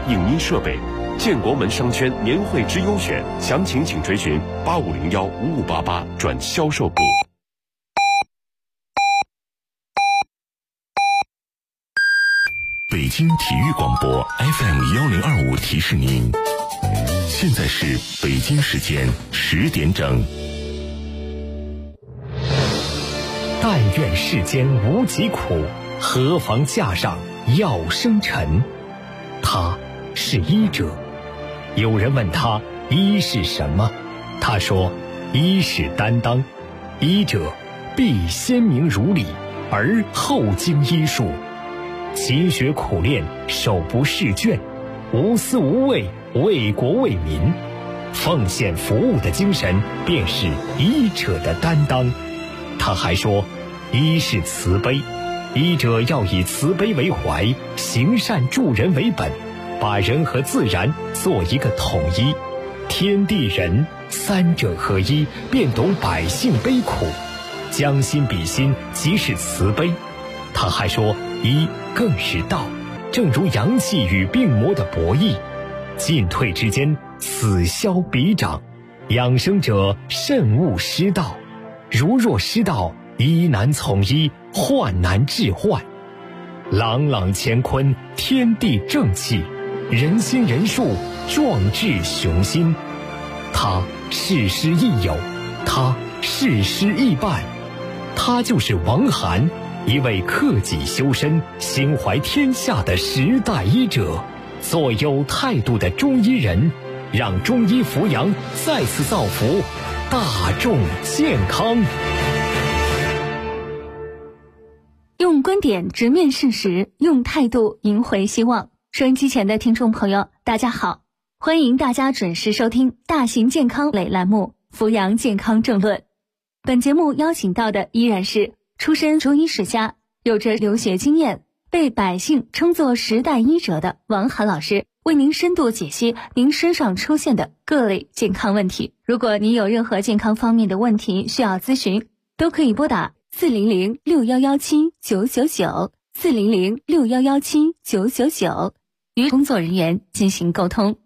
影音设备。建国门商圈年会之优选，详情请垂询85015588转销售部。 北京体育广播 FM1025提示您，现在是北京时间10点整。 但愿世间无疾苦，何妨架上药生尘。他是医者。有人问他医是什么，他说医是担当，医者必先明如理，而后经医术，勤学苦练，手不释卷，无私无畏，为国为民，奉献服务的精神便是医者的担当。他还说医是慈悲，医者要以慈悲为怀，行善助人为本，把人和自然做一个统一，天地人三者合一，便懂百姓悲苦，将心比心，即是慈悲。他还说医更是道，正如阳气与病魔的博弈，进退之间，此消彼长，养生者慎勿失道，如若失道，医难从医，患难治患。朗朗乾坤，天地正气，人心人术，壮志雄心。他事师亦友，他事师亦伴，他就是王涵，一位克己修身、心怀天下的时代医者，做有态度的中医人，让中医扶阳再次造福大众健康。 用观点直面事实，用态度赢回希望。收音机前的听众朋友，大家好，欢迎大家准时收听大型健康类栏目《扶阳健康政论》。本节目邀请到的依然是出身中医世家，有着留学经验，被百姓称作时代医者的王涵老师，为您深度解析您身上出现的各类健康问题。如果您有任何健康方面的问题需要咨询，都可以拨打400611799 400611799与工作人员进行沟通。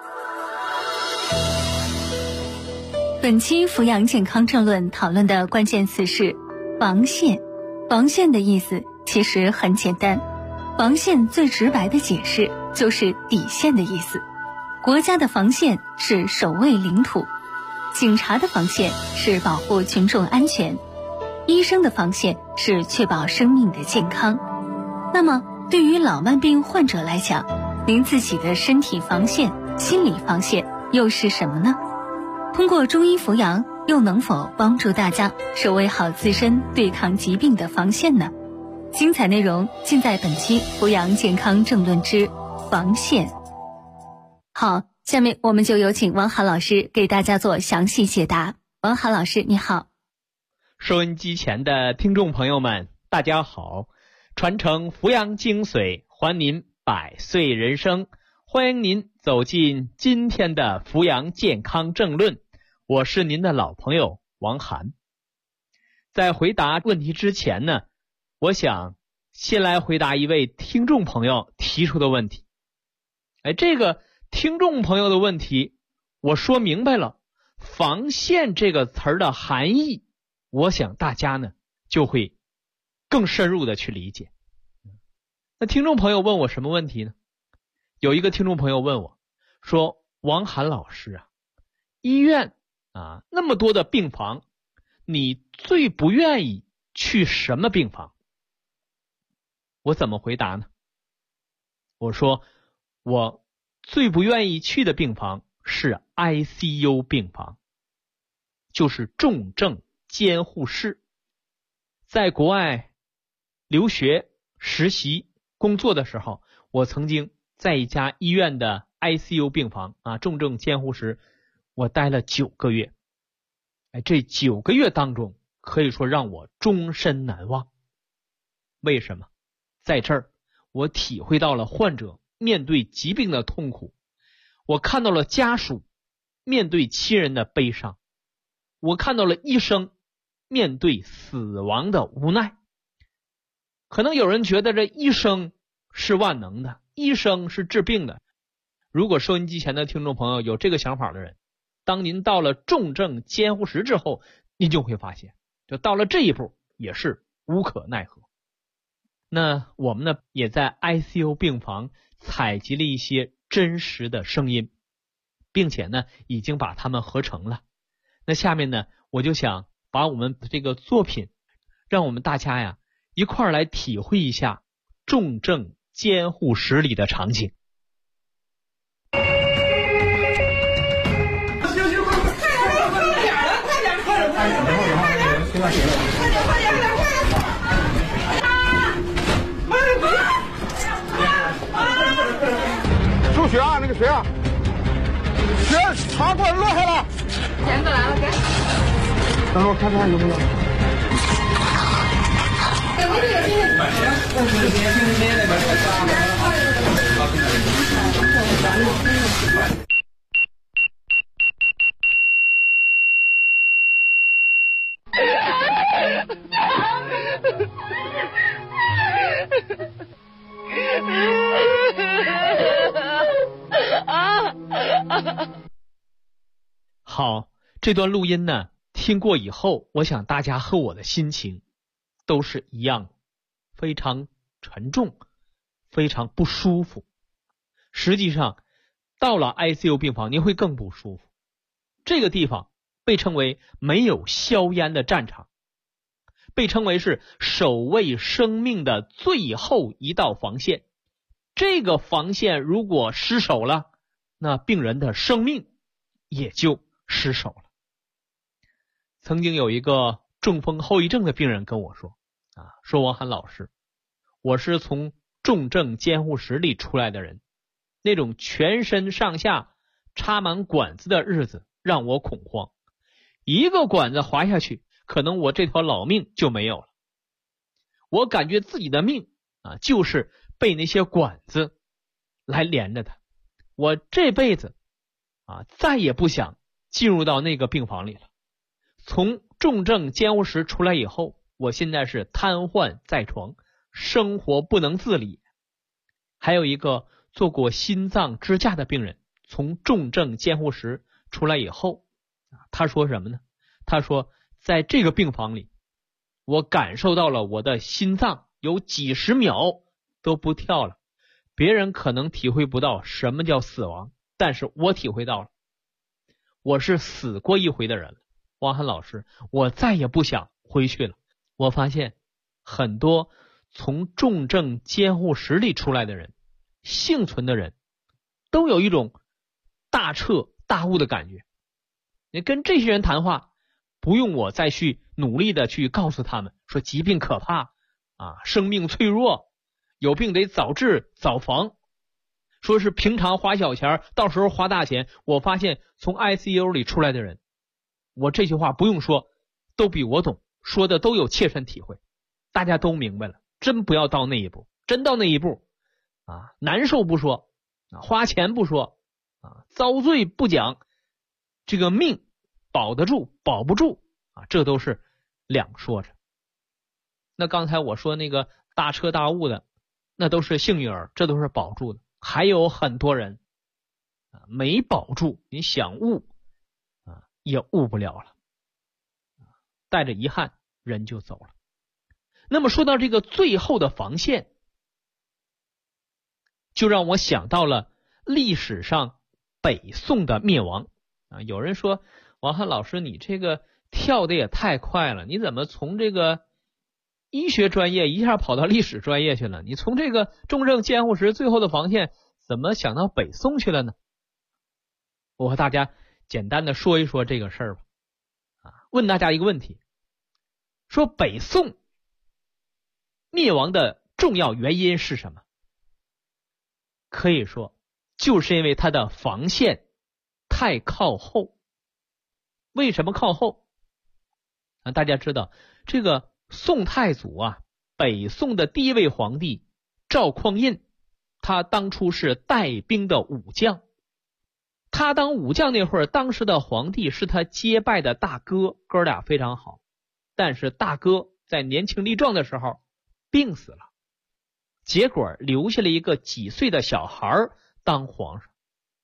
本期扶阳健康政论讨论的关键词是防线。防线的意思其实很简单，防线最直白的解释就是底线的意思。国家的防线是守卫领土，警察的防线是保护群众安全，医生的防线是确保生命的健康。那么对于老慢病患者来讲，您自己的身体防线、心理防线又是什么呢？通过中医扶阳，又能否帮助大家守卫好自身对抗疾病的防线呢？精彩内容尽在本期扶阳健康政论之防线。好，下面我们就有请王涵老师给大家做详细解答。王涵老师你好。 收音机前的听众朋友们大家好，传承扶阳精髓，还您百岁人生，欢迎您走进今天的扶阳健康政论，我是您的老朋友王涵。在回答问题之前呢，我想先来回答一位听众朋友提出的问题。这个听众朋友的问题我说明白了，防线这个词儿的含义，我想大家呢就会更深入的去理解。那听众朋友问我什么问题呢？有一个听众朋友问我说，王涵老师啊，医院那么多的病房，你最不愿意去什么病房？我怎么回答呢？我说我最不愿意去的病房是 ICU 病房，就是重症监护室。在国外留学、实习、工作的时候，我曾经在一家医院的 ICU 病房重症监护室，我待了9个月。这9个月当中，可以说让我终身难忘。为什么？在这儿，我体会到了患者面对疾病的痛苦，我看到了家属面对亲人的悲伤，我看到了医生面对死亡的无奈。可能有人觉得这医生是万能的，医生是治病的， 如果收音机前的听众朋友有这个想法的人，当您到了重症监护室之后，您就会发现，就到了这一步也是无可奈何。那我们呢，也在 ICU 病房采集了一些真实的声音，并且呢，已经把它们合成了。那下面呢，我就想把我们这个作品，让我们大家呀一块儿来体会一下重症监护室里的场景。 出血啊！那个谁啊？血插管落下了。钳子来了，给。等会儿我看看有没有。 好，这段录音呢，听过以后，我想大家和我的心情都是一样的，非常沉重，非常不舒服。实际上，到了 ICU 病房，您会更不舒服。这个地方被称为没有硝烟的战场，被称为是守卫生命的最后一道防线。这个防线如果失守了，那病人的生命也就失手了。曾经有一个中风后遗症的病人跟我说说王涵老师，我是从重症监护室里出来的人，那种全身上下插满管子的日子让我恐慌，一个管子滑下去，可能我这条老命就没有了。我感觉自己的命就是被那些管子来连着的，我这辈子再也不想进入到那个病房里了。从重症监护室出来以后，我现在是瘫痪在床，生活不能自理。还有一个做过心脏支架的病人，从重症监护室出来以后，他说什么呢？他说在这个病房里，我感受到了我的心脏有几十秒都不跳了。别人可能体会不到什么叫死亡，但是我体会到了。我是死过一回的人了，王涵老师，我再也不想回去了。我发现很多从重症监护室里出来的人，幸存的人，都有一种大彻大悟的感觉。你跟这些人谈话，不用我再去努力的去告诉他们说疾病可怕生命脆弱，有病得早治早防，说是平常花小钱，到时候花大钱。我发现从 ICU 里出来的人，我这句话不用说，都比我懂，说的都有切身体会，大家都明白了。真不要到那一步，真到那一步难受不说花钱不说遭罪不讲，这个命保得住保不住这都是两说着。那刚才我说那个大彻大悟的，那都是幸运儿，这都是保住的。还有很多人没保住，你想悟也悟不了了，带着遗憾人就走了。那么说到这个最后的防线，就让我想到了历史上北宋的灭亡有人说王涵老师，你这个跳的也太快了，你怎么从这个医学专业一下跑到历史专业去了？你从这个重症监护室最后的防线怎么想到北宋去了呢？我和大家简单的说一说这个事儿吧问大家一个问题，说北宋灭亡的重要原因是什么？可以说就是因为它的防线太靠后。为什么靠后大家知道这个宋太祖北宋的第一位皇帝赵匡胤，他当初是带兵的武将。他当武将那会儿，当时的皇帝是他结拜的大哥，哥俩非常好。但是大哥在年轻力壮的时候病死了，结果留下了一个几岁的小孩当皇上。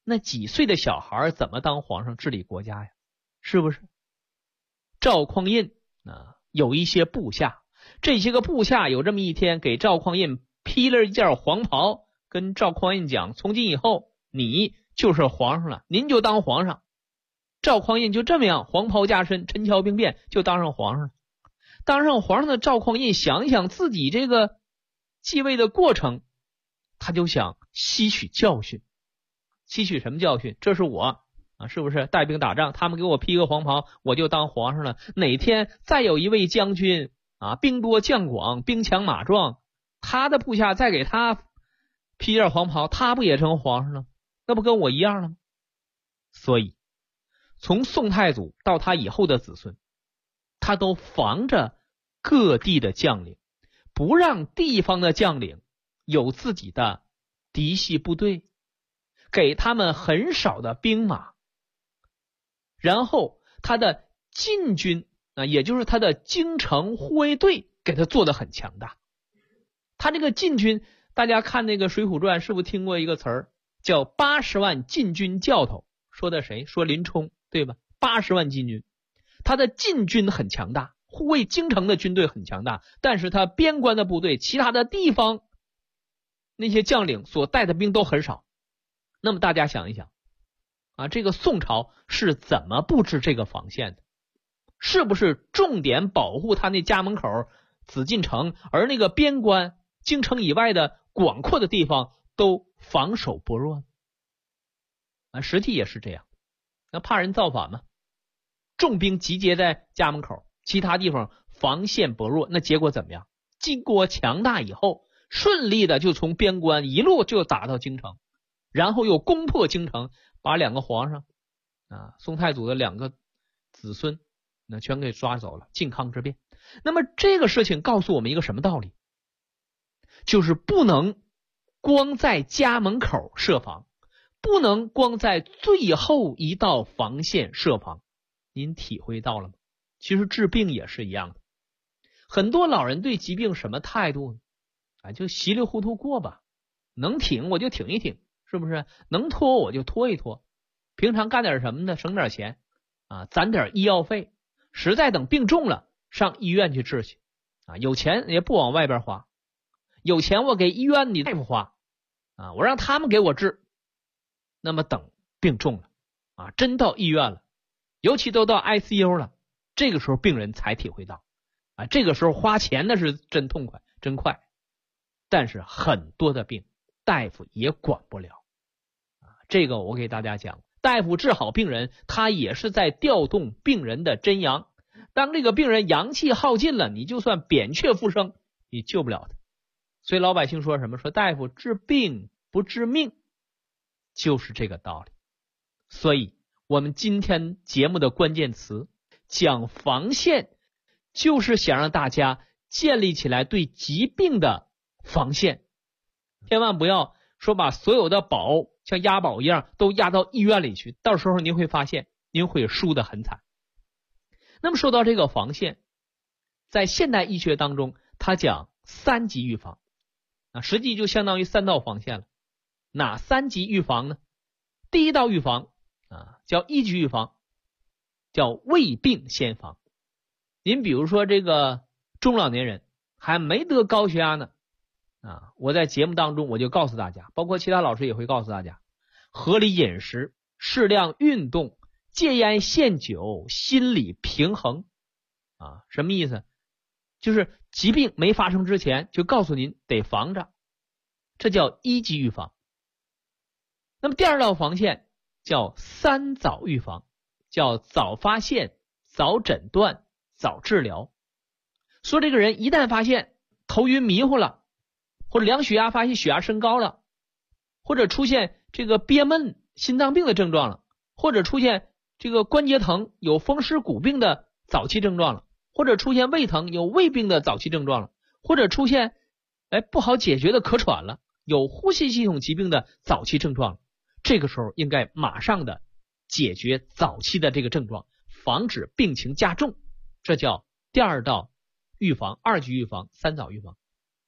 那几岁的小孩怎么当皇上治理国家呀？是不是？赵匡胤有一些部下，这些个部下有这么一天给赵匡胤披了一件黄袍，跟赵匡胤讲，从今以后你就是皇上了，您就当皇上。赵匡胤就这么样黄袍加身，陈桥兵变，就当上皇上了。当上皇上的赵匡胤想一想自己这个继位的过程，他就想吸取教训。吸取什么教训？这是我是不是带兵打仗，他们给我披个黄袍，我就当皇上了。哪天再有一位将军兵多将广，兵强马壮，他的部下再给他披件黄袍，他不也成皇上了？那不跟我一样了吗？所以从宋太祖到他以后的子孙，他都防着各地的将领，不让地方的将领有自己的嫡系部队，给他们很少的兵马。然后他的禁军也就是他的京城护卫队给他做得很强大。他这个禁军，大家看那个水浒传是不是听过一个词儿叫80万禁军教头？说的谁？说林冲，对吧？80万禁军，他的禁军很强大，护卫京城的军队很强大，但是他边关的部队，其他的地方那些将领所带的兵都很少。那么大家想一想这个宋朝是怎么布置这个防线的？是不是重点保护他那家门口紫禁城，而那个边关京城以外的广阔的地方都防守薄弱呢？实际也是这样。那怕人造反嘛，重兵集结在家门口，其他地方防线薄弱，那结果怎么样？金国强大以后，顺利的就从边关一路就打到京城，然后又攻破京城，把两个皇上宋太祖的两个子孙全给抓走了，靖康之变。那么这个事情告诉我们一个什么道理？就是不能光在家门口设防，不能光在最后一道防线设防。您体会到了吗？其实治病也是一样的。很多老人对疾病什么态度呢？就稀里糊涂过吧，能挺我就挺一挺，是不是？能拖我就拖一拖，平常干点什么呢？省点钱攒点医药费，实在等病重了上医院去治去有钱也不往外边花，有钱我给医院里大夫花我让他们给我治。那么等病重了真到医院了，尤其都到 ICU 了，这个时候病人才体会到这个时候花钱那是真痛快真快。但是很多的病大夫也管不了这个我给大家讲，大夫治好病人，他也是在调动病人的真阳。当这个病人阳气耗尽了，你就算扁鹊复生，你救不了他。所以老百姓说什么？说大夫治病不治命，就是这个道理。所以我们今天节目的关键词讲防线，就是想让大家建立起来对疾病的防线。千万不要说把所有的宝像押宝一样都押到医院里去，到时候您会发现您会输得很惨。那么说到这个防线，在现代医学当中它讲3级预防实际就相当于3道防线了。哪3级预防呢？第一道预防叫1级预防，叫未病先防。您比如说这个中老年人还没得高血压呢我在节目当中我就告诉大家，包括其他老师也会告诉大家，合理饮食，适量运动，戒烟限酒，心理平衡什么意思？就是疾病没发生之前就告诉您得防着，这叫1级预防。那么第二道防线叫3早预防，叫早发现，早诊断，早治疗。说这个人一旦发现头晕迷糊了，或者量血压发现血压升高了，或者出现这个憋闷心脏病的症状了，或者出现这个关节疼有风湿骨病的早期症状了，或者出现胃疼有胃病的早期症状了，或者出现不好解决的咳喘了，有呼吸系统疾病的早期症状了，这个时候应该马上的解决早期的这个症状，防止病情加重，这叫第二道预防，2级预防，3早预防。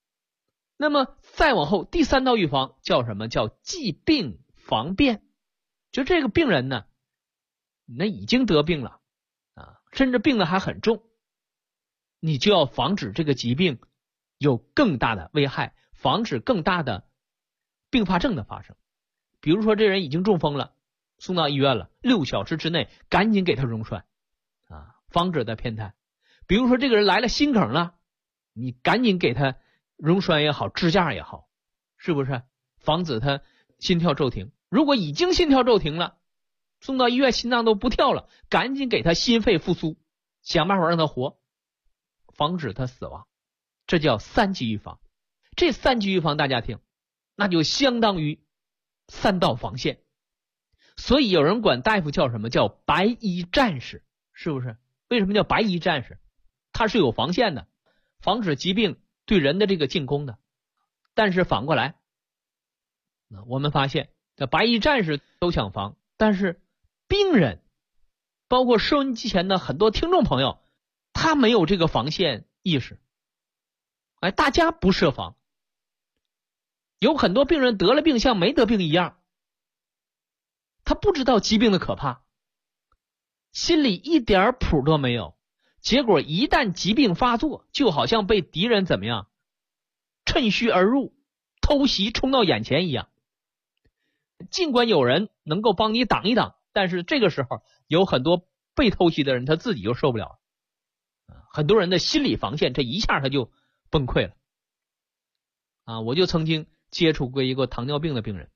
那么再往后第3道预防叫什么？叫既病防变就这个病人呢，那已经得病了啊，甚至病得还很重，你就要防止这个疾病有更大的危害，防止更大的并发症的发生。比如说这人已经中风了，送到医院了，6小时之内赶紧给他溶栓啊，防止他偏瘫。比如说这个人来了心梗了，你赶紧给他溶栓也好，支架也好，是不是防止他心跳骤停？如果已经心跳骤停了，送到医院心脏都不跳了，赶紧给他心肺复苏，想办法让他活，防止他死亡。这叫3级预防。这3级预防大家听，那就相当于3道防线。所以有人管大夫叫什么？叫白衣战士，是不是？为什么叫白衣战士？他是有防线的，防止疾病对人的这个进攻的。但是反过来，我们发现这白衣战士都想防，但是病人，包括收音机前的很多听众朋友，他没有这个防线意识。大家不设防，有很多病人得了病像没得病一样，他不知道疾病的可怕，心里一点谱都没有，结果一旦疾病发作，就好像被敌人怎么样趁虚而入，偷袭冲到眼前一样。尽管有人能够帮你挡一挡，但是这个时候有很多被偷袭的人他自己就受不了了，很多人的心理防线这一下他就崩溃了啊！我就曾经接触过一个糖尿病的病人，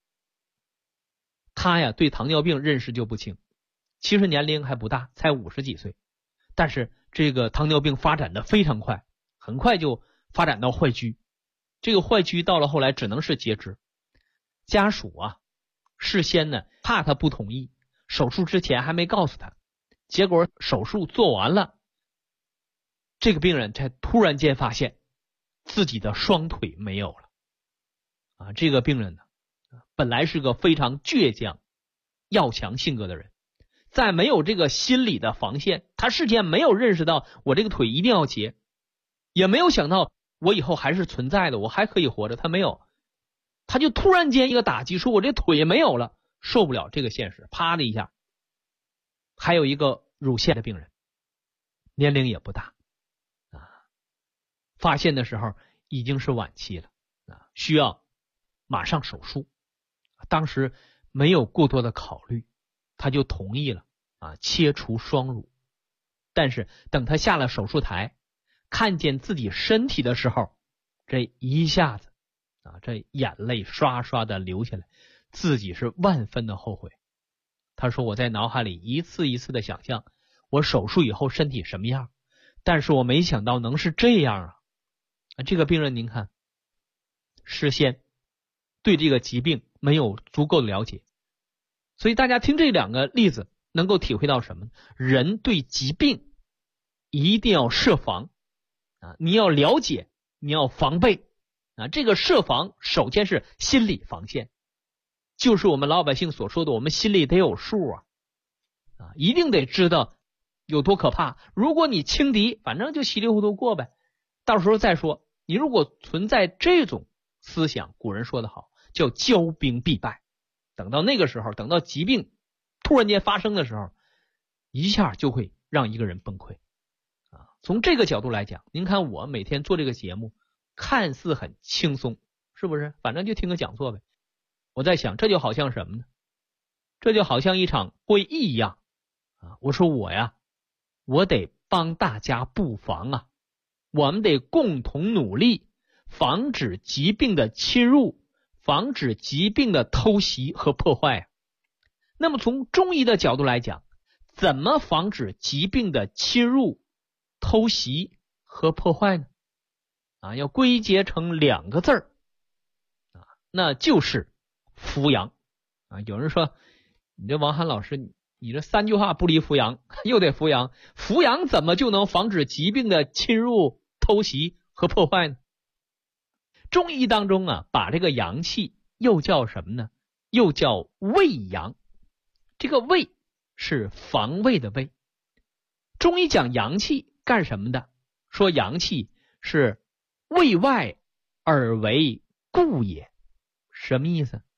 他呀对糖尿病认识就不清，其实年龄还不大，才50几岁，但是这个糖尿病发展的非常快，很快就发展到坏疽，这个坏疽到了后来只能是截肢。家属啊事先呢怕他不同意，手术之前还没告诉他，结果手术做完了，这个病人才突然间发现自己的双腿没有了啊！这个病人呢本来是个非常倔强要强性格的人，在没有这个心理的防线，他事先没有认识到我这个腿一定要截，也没有想到我以后还是存在的，我还可以活着，他没有，他就突然间一个打击，说我这腿也没有了，受不了这个现实，啪的一下。还有一个乳腺的病人，年龄也不大啊，发现的时候已经是晚期了啊，需要马上手术。当时没有过多的考虑，他就同意了啊，切除双乳。但是等他下了手术台，看见自己身体的时候，这一下子啊，这眼泪刷刷的流下来，自己是万分的后悔。他说我在脑海里一次一次的想象我手术以后身体什么样，但是我没想到能是这样啊！这个病人您看，事先对这个疾病没有足够的了解，所以大家听这2个例子能够体会到什么？人对疾病一定要设防啊！你要了解，你要防备啊！这个设防首先是心理防线，就是我们老百姓所说的，我们心里得有数啊！一定得知道有多可怕。如果你轻敌，反正就稀里糊涂过呗，到时候再说。你如果存在这种思想，古人说得好，叫骄兵必败。等到那个时候，等到疾病突然间发生的时候，一下就会让一个人崩溃啊！从这个角度来讲，您看我每天做这个节目，看似很轻松，是不是？反正就听个讲座呗。我在想，这就好像什么呢？这就好像一场会议一样啊！我说我得帮大家布防啊，我们得共同努力，防止疾病的侵入，防止疾病的偷袭和破坏啊。那么从中医的角度来讲，怎么防止疾病的侵入、偷袭和破坏呢？啊，要归结成2个字儿啊，那就是扶阳啊。有人说你这王涵老师，你这3句话不离扶阳，又得扶阳，扶阳怎么就能防止疾病的侵入、偷袭和破坏呢？中医当中啊，把这个阳气又叫什么呢？又叫卫阳。这个卫是防卫的卫。中医讲阳气干什么的？说阳气是卫外而为固也。什么意思？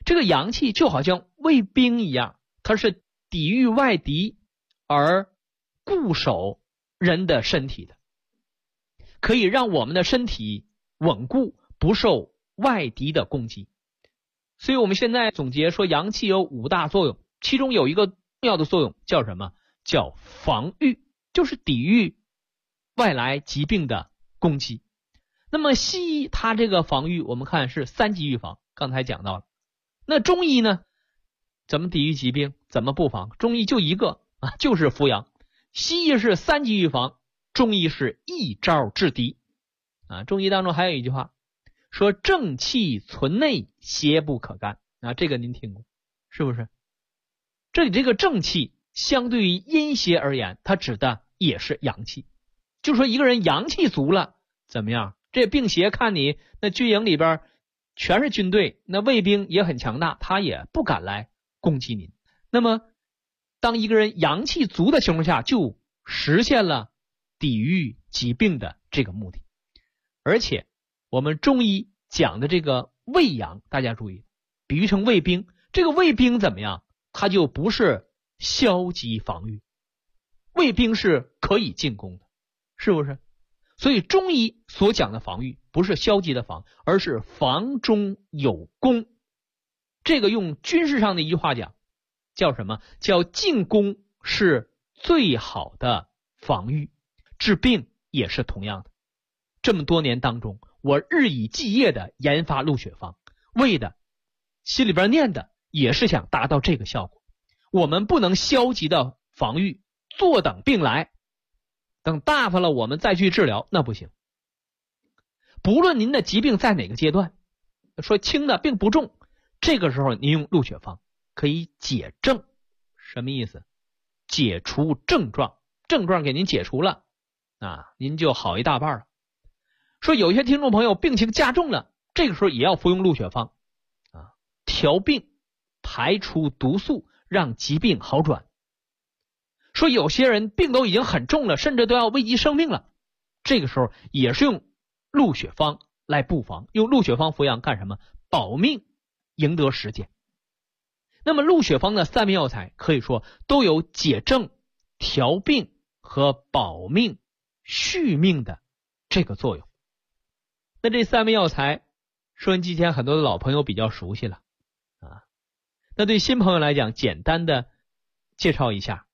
这个阳气就好像卫兵一样，它是抵御外敌而固守人的身体的，可以让我们的身体稳固，不受外敌的攻击。所以我们现在总结说阳气有5大作用，其中有一个重要的作用叫什么？叫防御，就是抵御外来疾病的攻击。那么西医它这个防御我们看是3级预防，刚才讲到了。那中医呢，怎么抵御疾病，怎么布防？中医就一个就是扶阳。西医是3级预防，中医是一招制敌中医当中还有一句话说正气存内，邪不可干这个您听过是不是？这里这个正气相对于阴邪而言，它指的也是阳气。就说一个人阳气足了怎么样？这病邪看你那军营里边全是军队，那卫兵也很强大，他也不敢来攻击您。那么当一个人阳气足的情况下，就实现了抵御疾病的这个目的。而且我们中医讲的这个卫阳，大家注意比喻成卫兵，这个卫兵怎么样？他就不是消极防御，卫兵是可以进攻的，是不是？所以中医所讲的防御不是消极的防，而是防中有攻。这个用军事上的一句话讲叫什么？叫进攻是最好的防御，治病也是同样的。这么多年当中，我日以继夜的研发鹿血方，为的心里边念的也是想达到这个效果。我们不能消极的防御，坐等病来，等大发了我们再去治疗，那不行。不论您的疾病在哪个阶段，说轻的病不重，这个时候您用鹿血方可以解症。什么意思？解除症状，症状给您解除了您就好一大半了。说有些听众朋友病情加重了，这个时候也要服用鹿血方调病，排除毒素，让疾病好转。说有些人病都已经很重了，甚至都要危及生命了，这个时候也是用鹿血方来布防，用鹿血方服养干什么？保命，赢得时间。那么鹿血方的3味药材可以说都有解症、调病和保命、续命的这个作用。那这3味药材收音机前很多的老朋友比较熟悉了那对新朋友来讲简单的介绍一下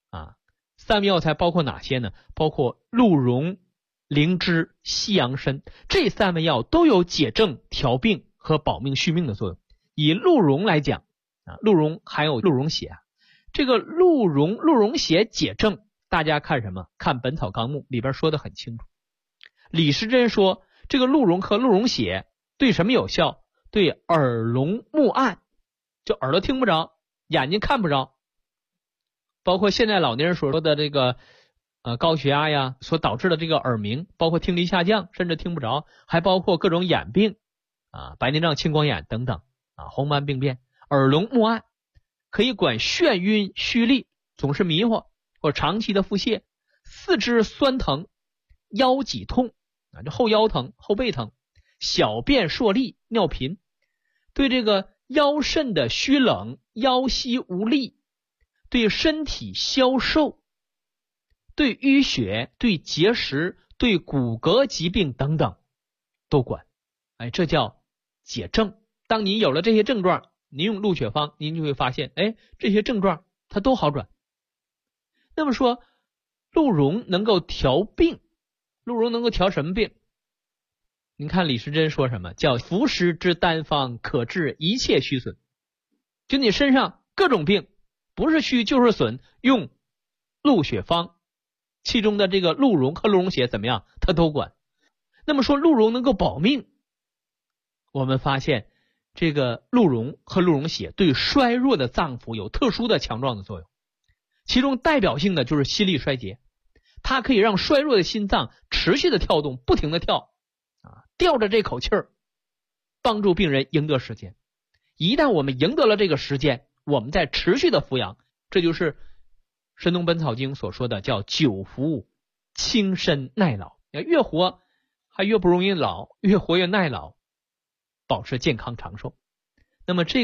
3味药材包括哪些呢？包括鹿茸、灵芝、西洋参，这3味药都有解症、调病和保命续命的作用。以鹿茸来讲鹿茸含有鹿茸血这个鹿茸血解症，大家看什么？看《本草纲目》里边说的很清楚。李时珍说这个鹿茸和鹿茸血对什么有效？对耳聋目暗，就耳朵听不着，眼睛看不着，包括现在老年人所说的这个高血压呀所导致的这个耳鸣，包括听力下降甚至听不着，还包括各种眼病白内障、青光眼等等红斑病变。耳聋目暗可以管眩晕虚力，总是迷惑或长期的腹泻，四肢酸疼，腰脊痛就后腰疼、后背疼，小便数力、尿频，对这个腰肾的虚冷、腰膝无力，对身体消瘦，对淤血、对结石、对骨骼疾病等等都管这叫解症。当你有了这些症状，您用鹿血方，您就会发现这些症状它都好转。那么说鹿茸能够调病，鹿茸能够调什么病？您看李时珍说什么？叫服食之单方，可治一切虚损。就你身上各种病，不是虚就是损，用鹿血方其中的这个鹿茸和鹿茸血怎么样？它都管。那么说鹿茸能够保命，我们发现这个鹿茸和鹿茸血对衰弱的脏腑有特殊的强壮的作用，其中代表性的就是心力衰竭，它可以让衰弱的心脏持续的跳动，不停的跳吊着这口气儿，帮助病人赢得时间。一旦我们赢得了这个时间，我们再持续的服养，这就是《神农本草经》所说的叫久服轻身耐老，越活还越不容易老，越活越耐老，保持健康长寿。那么这个呢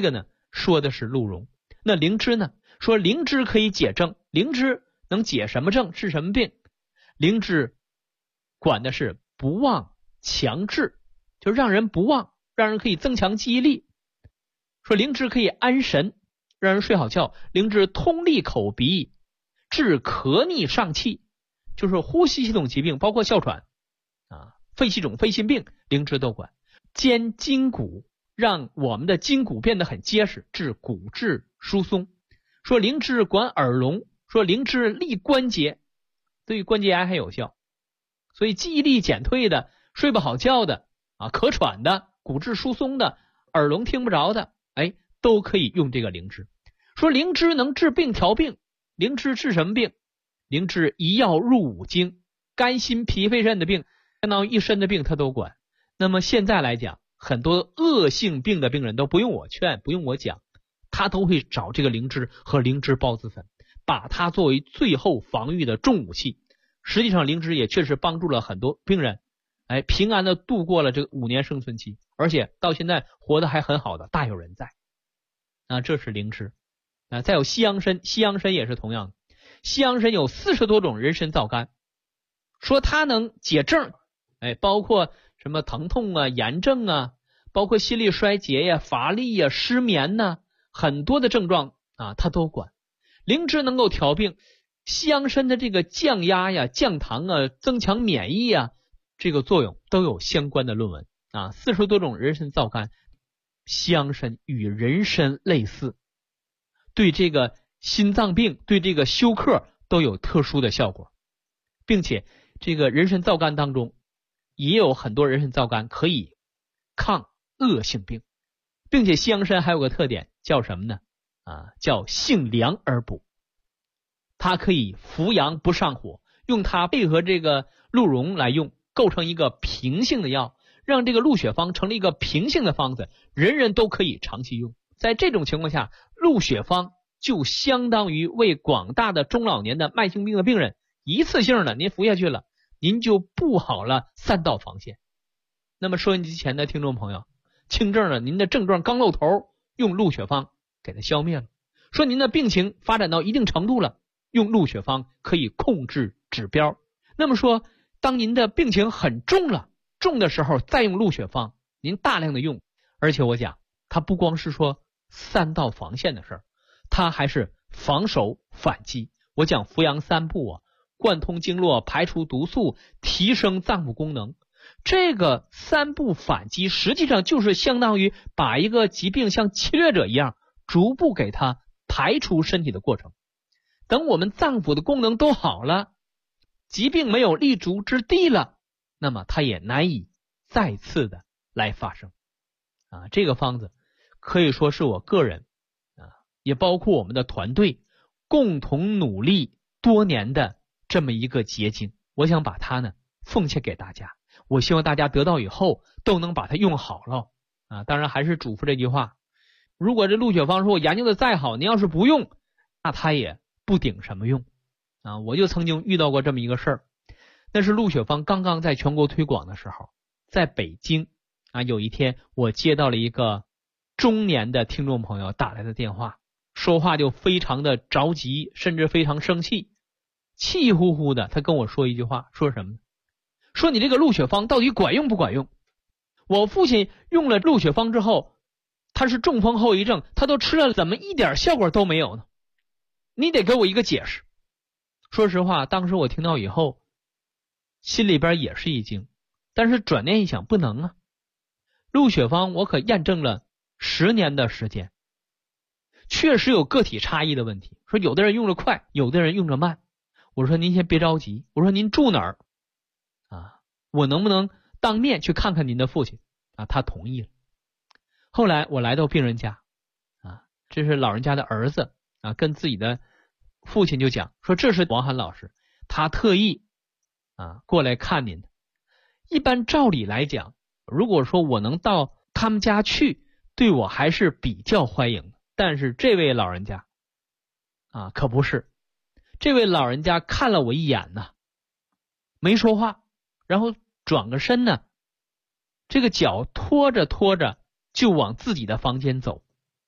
说的是鹿茸。那灵芝呢？说灵芝可以解症，灵芝能解什么症？是什么病？灵芝管的是不忘强志，就让人不忘，让人可以增强记忆力。说灵芝可以安神，让人睡好觉。灵芝通利口鼻，治咳逆上气，就是呼吸系统疾病，包括哮喘肺气肿、肺心病，灵芝都管。坚筋骨，让我们的筋骨变得很结实，治骨质疏松。说灵芝管耳聋，说灵芝利关节，对于关节癌还有效。所以记忆力减退的、睡不好觉的咳喘的、骨质疏松的、耳聋听不着的，都可以用这个灵芝。说灵芝能治病调病，灵芝治什么病？灵芝一药入五经，肝心脾肺肾的病，相当于一身的病它都管。那么现在来讲，很多恶性病的病人都不用我劝，不用我讲，他都会找这个灵芝和灵芝孢子粉，把它作为最后防御的重武器。实际上灵芝也确实帮助了很多病人平安的度过了这个5年生存期，而且到现在活得还很好的大有人在。这是灵芝。再有西洋参，西洋参也是同样的。西洋参有40多种人参皂苷，说它能解症，包括什么疼痛炎症包括心力衰竭乏力失眠很多的症状它都管。灵芝能够调病，西洋参的这个降压降糖增强免疫这个作用都有相关的论文40多种人参皂苷，西洋参与人参类似，对这个心脏病、对这个休克都有特殊的效果，并且这个人参皂苷当中也有很多人参皂苷可以抗恶性病，并且西洋参还有个特点叫什么呢？叫性凉而补，它可以扶阳不上火，用它配合这个鹿茸来用，构成一个平性的药，让这个鹿血方成了一个平性的方子，人人都可以长期用。在这种情况下，鹿血方就相当于为广大的中老年的慢性病的病人一次性的您服下去了，您就布好了3道防线。那么收音机前的听众朋友，轻症呢，您的症状刚露头，用鹿血方给它消灭了。说您的病情发展到一定程度了，用鹿血方可以控制指标。那么说当您的病情很重了，重的时候再用鹿血方，您大量的用。而且我讲它不光是说3道防线的事儿，它还是防守反击。我讲扶阳3步贯通经络，排除毒素，提升脏腑功能。这个3步反击实际上就是相当于把一个疾病像侵略者一样逐步给它排除身体的过程。等我们脏腑的功能都好了，疾病没有立足之地了，那么它也难以再次的来发生这个方子可以说是我个人也包括我们的团队共同努力多年的这么一个结晶。我想把它呢奉献给大家，我希望大家得到以后都能把它用好了当然还是嘱咐这句话，如果这鹿血方说我研究的再好，您要是不用，那它也不顶什么用我就曾经遇到过这么一个事儿。那是鹿血方刚刚在全国推广的时候，在北京有一天我接到了一个中年的听众朋友打来的电话，说话就非常的着急，甚至非常生气，气呼呼的。他跟我说一句话，说什么呢？说你这个鹿血方到底管用不管用？我父亲用了鹿血方之后，他是中风后遗症，他都吃了，怎么一点效果都没有呢？你得给我一个解释。说实话，当时我听到以后心里边也是一惊，但是转念一想，不能鹿血方我可验证了10年的时间，确实有个体差异的问题。说有的人用着快，有的人用着慢。我说您先别着急，我说您住哪儿我能不能当面去看看您的父亲他同意了。后来我来到病人家这是老人家的儿子跟自己的父亲就讲说，这是王涵老师，他特意过来看您的。一般照理来讲，如果说我能到他们家去，对我还是比较欢迎的。但是这位老人家可不是。这位老人家看了我一眼没说话，然后转个身这个脚拖着拖着就往自己的房间走。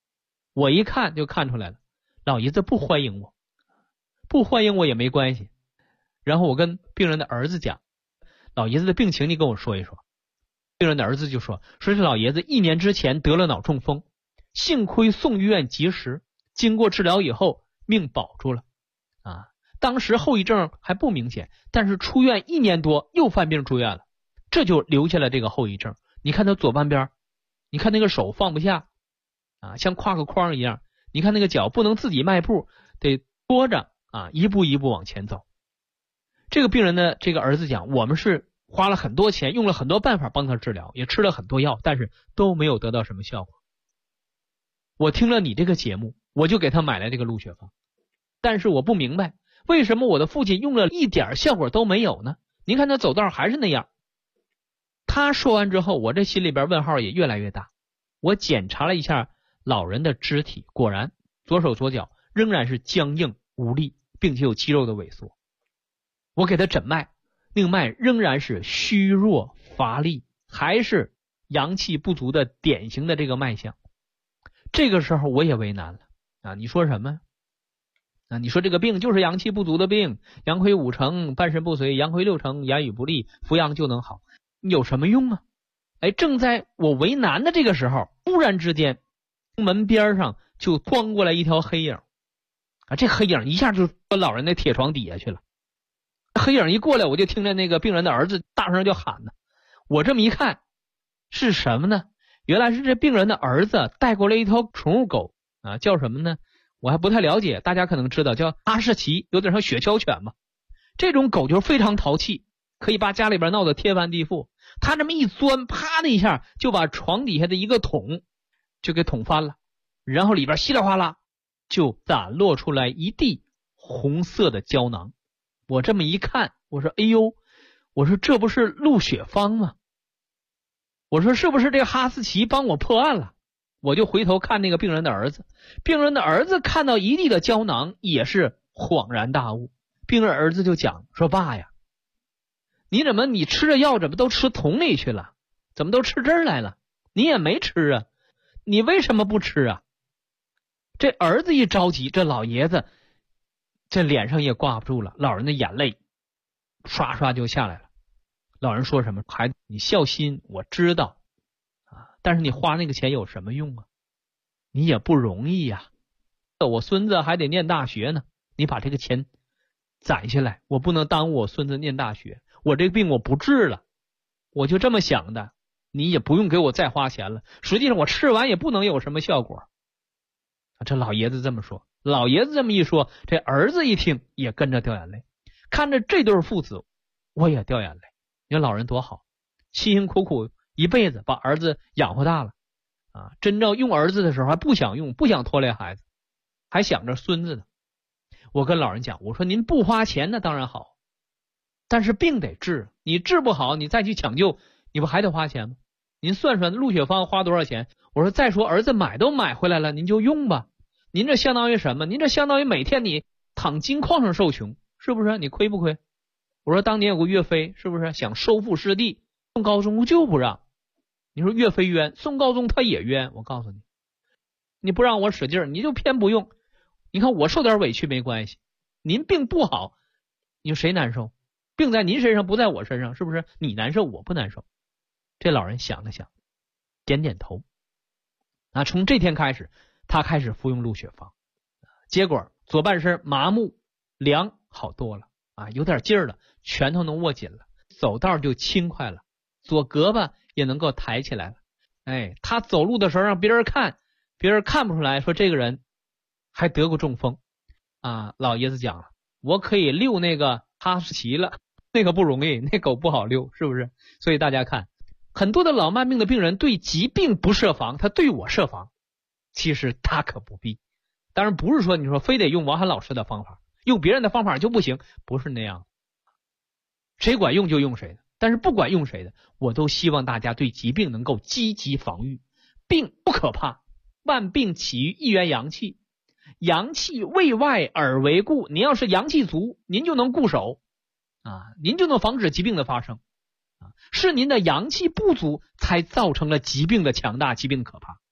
我一看就看出来了，老爷子不欢迎我，不欢迎我也没关系。然后我跟病人的儿子讲，老爷子的病情你跟我说一说。病人的儿子就说这老爷子1年之前得了脑中风，幸亏送医院及时，经过治疗以后命保住了啊。当时后遗症还不明显，但是出院1年多又犯病住院了，这就留下了这个后遗症。你看他左半边，你看那个手放不下啊，像挎个筐一样，你看那个脚不能自己迈步，得拖着啊，一步一步往前走。这个病人的这个儿子讲，我们是花了很多钱，用了很多办法帮他治疗，也吃了很多药，但是都没有得到什么效果。我听了你这个节目，我就给他买了这个鹿血方，但是我不明白为什么我的父亲用了一点效果都没有呢？您看他走道还是那样。他说完之后，我这心里边问号也越来越大。我检查了一下老人的肢体，果然左手左脚仍然是僵硬无力，并且有肌肉的萎缩。我给他诊脉，那个脉仍然是虚弱乏力，还是阳气不足的典型的这个脉象。这个时候我也为难了啊！你说什么啊？你说这个病就是阳气不足的病，阳亏5成，半身不遂，阳亏6成，言语不利，服阳就能好，有什么用啊？正在我为难的这个时候，突然之间门边上就窜过来一条黑影啊！这黑影一下就到老人的铁床底下去了。黑影一过来，我就听见那个病人的儿子大声就喊呢。我这么一看，是什么呢？原来是这病人的儿子带过来一条宠物狗啊，叫什么呢？我还不太了解，大家可能知道，叫哈士奇，有点像雪橇犬嘛。这种狗就是非常淘气，可以把家里边闹得天翻地覆。他这么一钻，啪的一下就把床底下的一个桶就给捅翻了，然后里边稀里哗啦就散落出来一地红色的胶囊。我这么一看，我说哎呦，我说这不是鹿血方吗？我说是不是这个哈士奇帮我破案了？我就回头看那个病人的儿子，病人的儿子看到一地的胶囊也是恍然大悟。病人儿子就讲说，爸呀，你吃着药怎么都吃桶里去了？怎么都吃这儿来了？你也没吃啊，你为什么不吃啊？这儿子一着急，这老爷子这脸上也挂不住了，老人的眼泪刷刷就下来了。老人说什么？孩子，你孝心我知道啊，但是你花那个钱有什么用啊？你也不容易呀，我孙子还得念大学呢，你把这个钱攒下来，我不能耽误我孙子念大学，我这个病我不治了，我就这么想的，你也不用给我再花钱了，实际上我吃完也不能有什么效果。这老爷子这么说，老爷子这么一说，这儿子一听也跟着掉眼泪。看着这对父子，我也掉眼泪。你看老人多好，辛辛苦苦一辈子把儿子养活大了啊！真正用儿子的时候还不想用，不想拖累孩子，还想着孙子呢。我跟老人讲，我说您不花钱那当然好，但是病得治，你治不好你再去抢救，你不还得花钱吗？您算算鹿血方花多少钱？我说再说儿子买都买回来了，您就用吧。您这相当于什么？您这相当于每天你躺金矿上受穷，是不是？你亏不亏？我说当年有个岳飞，是不是想收复失地，宋高宗就不让。你说岳飞冤，宋高宗他也冤。我告诉你，你不让我使劲，你就偏不用。你看我受点委屈没关系，您病不好，你说谁难受？病在您身上不在我身上，是不是？你难受我不难受。这老人想了想，点点头。从这天开始，他开始服用鹿血方，结果左半身麻木凉好多了啊，有点劲儿了，拳头能握紧了，走道就轻快了，左胳膊也能够抬起来了。他走路的时候让别人看，别人看不出来，说这个人还得过中风啊。老爷子讲了，我可以遛那个哈士奇了，那个不容易，那狗不好遛，是不是？所以大家看，很多的老慢病的病人对疾病不设防，他对我设防，其实大可不必。当然不是说你说非得用王涵老师的方法，用别人的方法就不行，不是那样。谁管用就用谁的，但是不管用谁的，我都希望大家对疾病能够积极防御。病不可怕，万病起于一元阳气，阳气为外而为固，您要是阳气足，您就能固守啊，您就能防止疾病的发生啊。是您的阳气不足才造成了疾病的强大，疾病的可怕。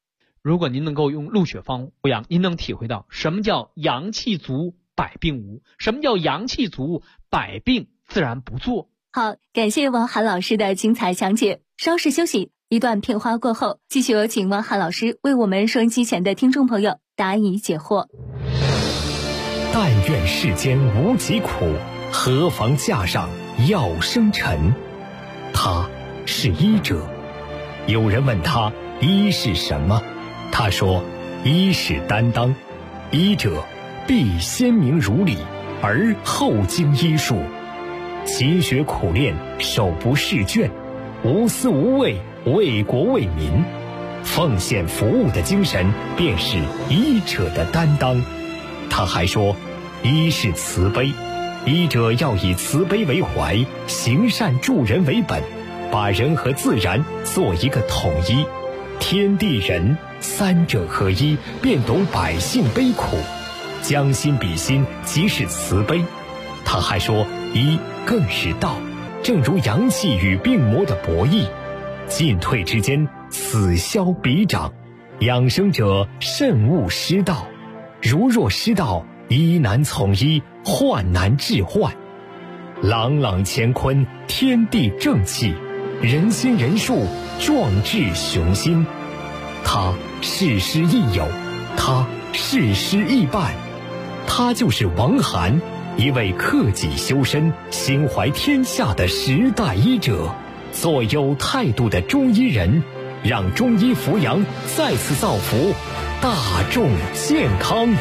如果您能够用陆雪芳抚养，您能体会到什么叫阳气足百病无，什么叫阳气足百病自然不作。 好，感谢王涵老师的精彩讲解。稍事休息，一段片花过后，继续有请王涵老师为我们收音机前的听众朋友答疑解惑。 但愿世间无疾苦，何妨架上药生尘。他是医者。有人问他医是什么，他说医是担当，医者必先明如理，而后经医术，勤学苦练，手不释卷，无私无畏，为国为民，奉献服务的精神便是医者的担当。他还说医是慈悲，医者要以慈悲为怀，行善助人为本，把人和自然做一个统一，天地人三者合一，便懂百姓悲苦，将心比心，即是慈悲。他还说医更是道，正如阳气与病魔的博弈，进退之间，此消彼长，养生者慎勿失道，如若失道，医难从医，患难治患。朗朗乾坤，天地正气，人心人术，壮志雄心。他事师亦友，他事师亦伴，他就是王涵，一位克己修身、心怀天下的时代医者，做有态度的中医人，让中医扶阳再次造福大众健康。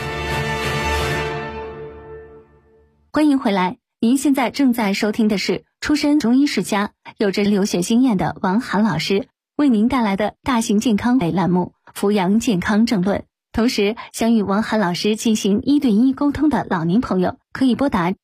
欢迎回来，您现在正在收听的是出身中医世家、有着留学经验的王涵老师为您带来的大型健康类栏目《扶阳健康政论》。同时，想与王涵老师进行1对1沟通的老年朋友，可以拨打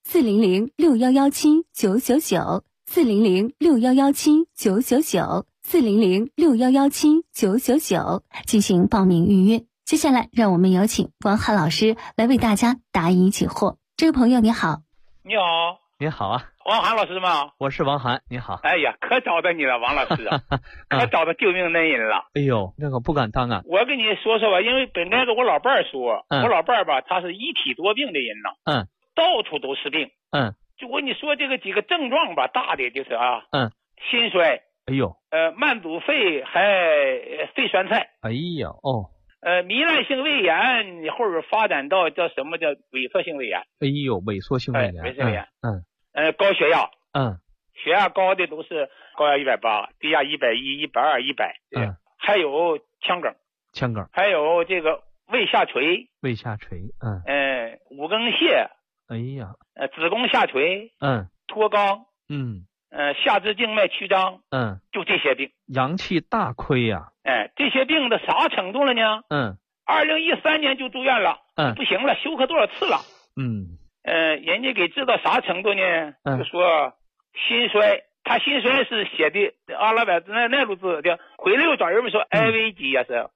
400-6117-999，400-6117-999，400-6117-999进行报名预约。接下来，让我们有请王涵老师来为大家答疑解惑。这位朋友你好。 你好。 您好啊， 王涵老师吗？ 我是王涵，你好。 哎呀，可找到你了，王老师啊，可找到救命恩人了。 哎呦，那个不敢当啊。 我跟你说说吧，因为本来我老伴儿说，我老伴儿吧，他是一体多病的人呐，到处都是病，就我跟你说这个几个症状吧，大的就是心衰， 哎呦， 慢阻肺，还肺栓塞， 哎呦，哦， 糜烂性胃炎，后边发展到叫什么叫萎缩性胃炎， 哎呦，萎缩性胃炎， 萎缩胃炎，高血压，血压高的都是高压180，低压110、120、100，还有腔梗，还有这个胃下垂，五更泻， 哎呀， 子宫下垂，脱肛，下肢静脉曲张，就这些病， 阳气大亏呀， 这些病的啥程度了呢？2013年就住院了，不行了，休克多少次了，人家给知道啥程度呢？就说心衰，他心衰是写的阿拉伯那路字的，回来又找人们说 IV 级呀是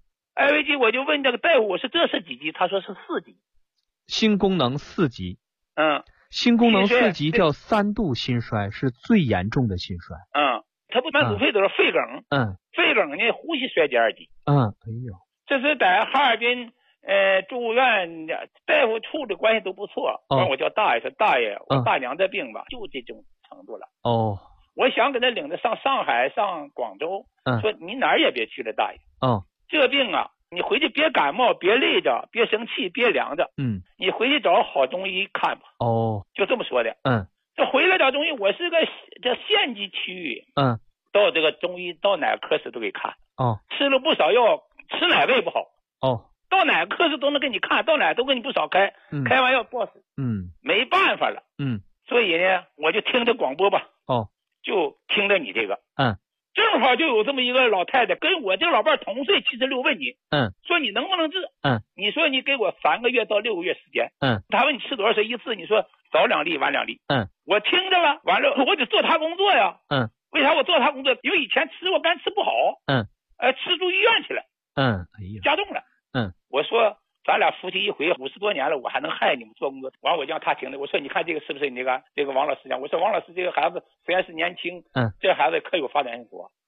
，IV 级我就问这个大夫，我说这是几级？他说是4级， 心功能4级，心功能4级叫3度心衰，是最严重的心衰， 他不慢阻肺都是肺梗，肺梗呢呼吸衰竭2级， 哎呦， 这是在哈尔滨。住院大夫处的关系都不错，完我叫大爷，说大爷，我大娘这病吧，就这种程度了。我想给他领着上上海、上广州，说你哪儿也别去了，大爷。这病啊，你回去别感冒，别累着，别生气，别凉着。你回去找好中医看吧。就这么说的。这回来找中医，我是个这县级区域。到这个中医到哪科室都给看。吃了不少药，吃哪胃不好。到哪科室都能给你看，到哪都给你不少开，开完药不好使，没办法了，所以呢，我就听着广播吧，就听着你这个，正好就有这么一个老太太跟我这个老伴同岁，76，问你，说你能不能治，你说你给我3个月到6个月时间，他问你吃多少次一次，你说早2粒晚2粒，我听着了，完了我得做他工作呀，为啥我做他工作？因为以前吃我肝吃不好，吃住医院去了，加重了。我说咱俩夫妻一回50多年了，我还能害你们做工作？完我就让他听的。我说你看这个是不是你这个王老师讲？我说王老师这个孩子虽然是年轻，这孩子可有发展性多。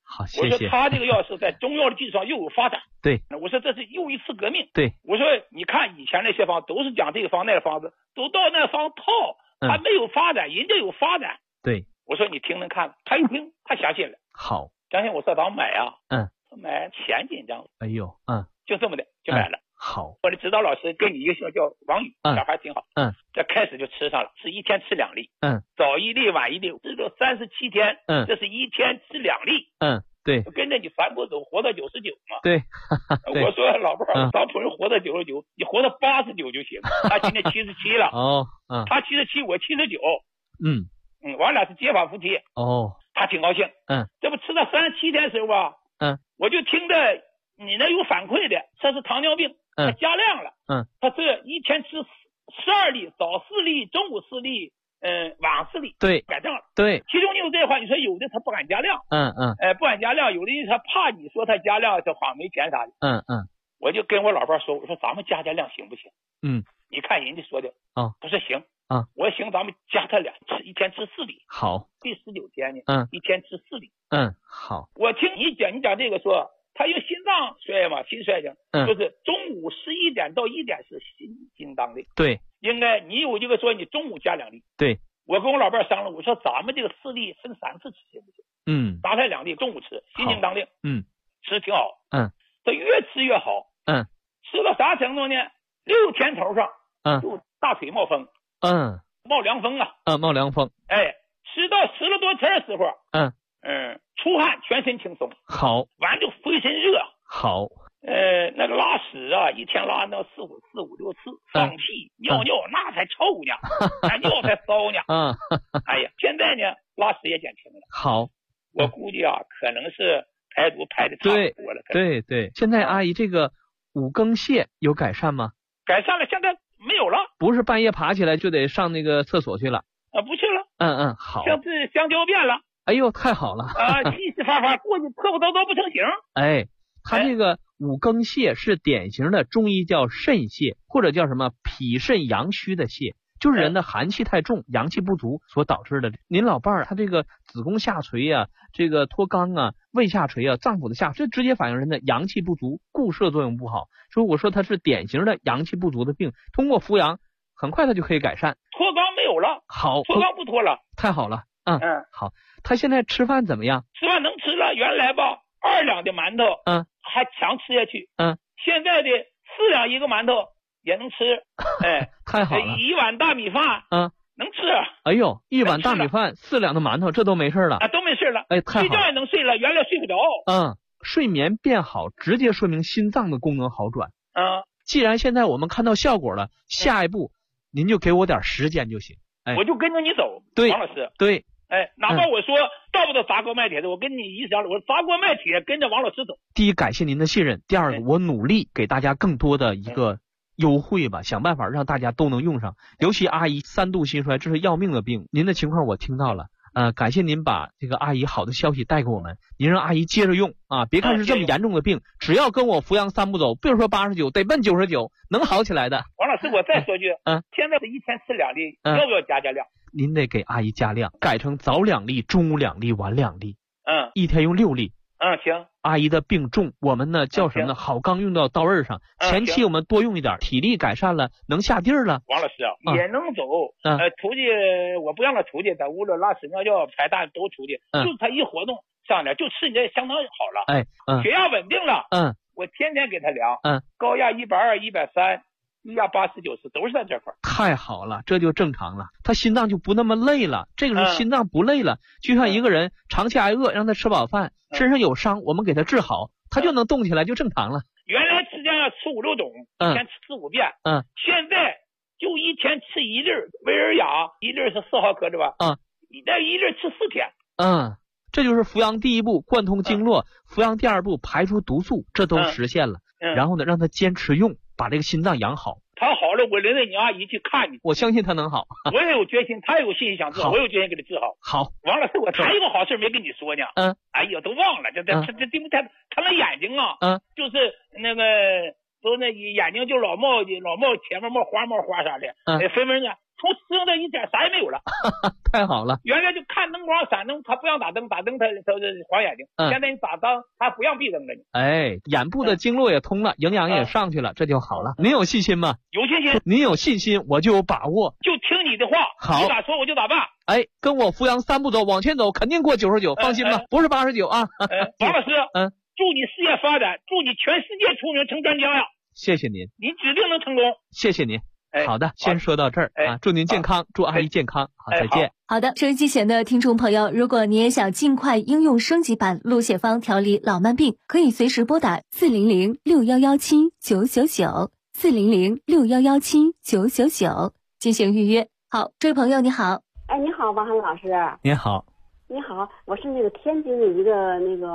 好，谢谢。 我说他这个药是在中药的基础上又有发展。 对。 我说这是又一次革命。 对。 我说你看以前那些方都是讲这个方那个方子，都到那方套，他没有发展，人家有发展。 对。 我说你听听看，他一听他相信了。 好。 相信我说咱买啊。买钱紧张。 哎呦。 就这么的就买了。 好。 我的指导老师跟你一个姓叫王宇，小孩挺好。这开始就吃上了，是1天吃2粒。早1粒晚1粒，吃了37天。这是1天吃2粒。 对。 跟着你3步走，活到99嘛。 对。 我说老伴儿，咱不是活到99，你活到89就行。他今年77了。他77，我79。我俩是结发夫妻。他挺高兴。这不吃到37天的时候吧。我就听着你那有反馈的，这是糖尿病。他加量了。他这1天吃12粒，早4粒，中午4粒，晚4粒。 对。 改正了。 对。 其中有这话，你说有的他不敢加量。不敢加量，有的他怕你说他加量，他好像没钱啥的。我就跟我老伴说，我说咱们加量行不行？你看人家说的。他说行。我说行，咱们加他俩，1天吃4粒。 好。 第19天呢，1天吃4粒。 好。 我听你讲这个说，他有心脏衰嘛，心衰型，就是中午11点到1点是心当的。对。应该你有这个说你中午加2粒。对。我跟我老伴商量，我说咱们这个4粒分3次吃行不行？打开2粒，中午吃，心经当令。吃挺好。他越吃越好。吃到啥程度呢？6天头上，就大腿冒风。冒凉风啊。 冒凉风。 吃到10了多天的时候。出汗，全身轻松。好。完就浑身热。好。那个拉屎啊，1天拉那4、5、6次，放屁、尿那才臭呢，那尿才骚呢。哎呀，现在呢，拉屎也减轻了。好。我估计啊，可能是排毒排的差不多了。 对。现在阿姨这个5更泻有改善吗？ 改善了，现在没有了。 不是半夜爬起来就得上那个厕所去了。 不去了。 好。 像是香蕉变了。 哎呦，太好了！ 气势发发，过去破破叨叨不成形。 他这个5更泻是典型的中医叫肾泻，或者叫什么脾肾阳虚的泻，就是人的寒气太重，阳气不足所导致的。您老伴儿他这个子宫下垂啊，这个脱肛啊，胃下垂啊，脏腑的下垂，这直接反映人的阳气不足，固摄作用不好。所以我说他是典型的阳气不足的病，通过服阳，很快他就可以改善。 脱肛没有了。好。脱肛不脱了。 太好了。好。他现在吃饭怎么样？ 吃饭能吃了，原来吧2两的馒头，还强吃下去，现在的4两1个馒头也能吃， 太好了。 1碗大米饭，能吃。 哎呦，1碗大米饭，4两的馒头，这都没事了都没事了。 太好了。 睡觉也能睡了，原来睡不着。 睡眠变好，直接说明心脏的功能好转。既然现在我们看到效果了，下一步您就给我点时间就行。 我就跟着你走。 对， 王老师。 对。 哪怕我说到不到砸锅卖铁的，我跟你一想，我砸锅卖铁跟着王老师走。 第一，感谢您的信任；第二个，我努力给大家更多的一个优惠吧，想办法让大家都能用上。尤其阿姨3度心衰，这是要命的病，您的情况我听到了。感谢您把这个阿姨好的消息带给我们，您让阿姨接着用啊！别看是这么严重的病，只要跟我服阳3步走，比如说89，得奔99，能好起来的。 王老师，我再说句，现在是1天吃2粒，要不要加量？ 您得给阿姨加量，改成早2粒，中午2粒，晚2粒。1天用6粒。 行。 阿姨的病重，我们呢叫什么呢？好钢用到刀刃上。前期我们多用一点，体力改善了，能下地儿了。 王老师也能走。出去我不让他出去，在屋里拉屎尿尿排大都出去，就是他一活动上来就吃你这相当好了。血压稳定了。我天天给他量。高压120、130。低压80、90都是在这块。 太好了，这就正常了，他心脏就不那么累了。这个时候心脏不累了，就像一个人长期挨饿，让他吃饱饭，身上有伤，我们给他治好，他就能动起来，就正常了。 原来吃这样吃5、6种，1天吃4、5遍。现在就1天吃1粒维尔雅，1粒是4毫克对吧？你那1粒吃4天。 这就是服阳第1步，贯通经络；服阳第2步，排出毒素，这都实现了。然后呢，让他坚持用，把这个心脏养好。 他好了，我领着你阿姨去看你。 我相信他能好。 我也有决心，他有信心想治好，我有决心给他治好。 好， 王老师，我还有个好事没跟你说呢。哎呀，都忘了，这他那眼睛啊，就是那个都那眼睛就老冒前面冒花啥的，分明啊从使用这一天啥也没有了。 太好了。 原来就看灯光闪灯，他不让打灯，打灯他晃眼睛。现在你打灯，他不让闭灯了。 哎，眼部的经络也通了，营养也上去了，这就好了。您有信心吗？ 有信心。 您有信心，我就有把握。 就听你的话， 好， 你咋说我就咋办。 哎，跟我扶阳3步走，往前走，肯定过99，放心吧，不是89啊。 王老师，祝你事业发展，祝你全世界出名成专家呀！ 谢谢您， 你指定能成功。 谢谢您。好的，先说到这儿啊，祝您健康，祝阿姨健康。好，再见。 好的，收音机前的听众朋友，如果你也想尽快应用升级版鹿血芳调理老慢病，可以随时拨打400-6117-999，400-6117-999进行预约。好，这位朋友你好。 哎，你好，王涵老师。 你好。 你好，我是那个天津的一个